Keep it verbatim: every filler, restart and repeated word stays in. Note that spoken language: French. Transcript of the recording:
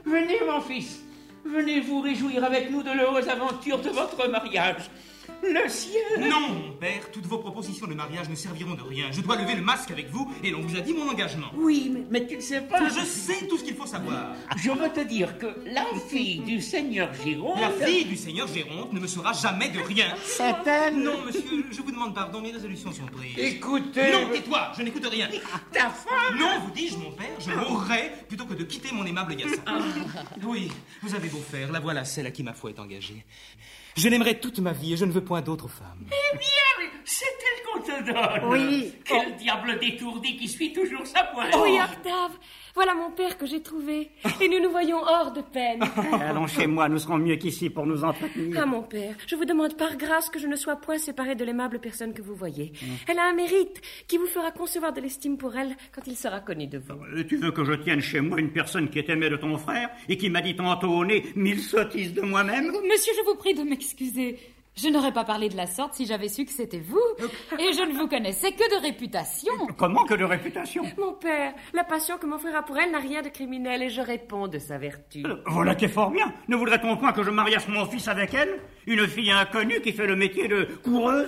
venez, mon fils. Venez vous réjouir avec nous de l'heureuse aventure de votre mariage. Le ciel... Non, mon père, toutes vos propositions de mariage ne serviront de rien. Je dois lever le masque avec vous et l'on vous a dit mon engagement. Oui, mais, mais tu ne sais pas... Je sais tout ce qu'il faut savoir. Je veux te dire que la fille du seigneur Géronte... La fille du seigneur Géronte ne me sera jamais de rien. C'est elle? Non, monsieur, je vous demande pardon, mes résolutions sont prises. Écoutez... Non, tais-toi, je n'écoute rien. Ta femme? Non, vous dis-je, mon père, je mourrai plutôt que de quitter mon aimable Hyacinthe. Oui, vous avez beau faire, la voilà celle à qui ma foi est engagée. Je l'aimerai toute ma vie et je ne veux point d'autre femme. Eh bien, c'est elle qu'on te donne. Oui. Quel diable détourdi qui suit toujours sa pointe. Oui, Octave, voilà mon père que j'ai trouvé. Et nous nous voyons hors de peine. Allons chez moi, nous serons mieux qu'ici pour nous entretenir. Ah, mon père, je vous demande par grâce que je ne sois point séparée de l'aimable personne que vous voyez. Mmh. Elle a un mérite qui vous fera concevoir de l'estime pour elle quand il sera connu de vous. Euh, tu veux que je tienne chez moi une personne qui est aimée de ton frère et qui m'a dit tantôt au nez mille sottises de moi-même? Monsieur, je vous prie de m'excuser. Je n'aurais pas parlé de la sorte si j'avais su que c'était vous. Et je ne vous connaissais que de réputation. Comment que de réputation? Mon père, la passion que mon frère a pour elle n'a rien de criminel et je réponds de sa vertu. Euh, voilà qui est fort bien. Ne voudrait-on point que je mariasse mon fils avec elle? Une fille inconnue qui fait le métier de coureuse?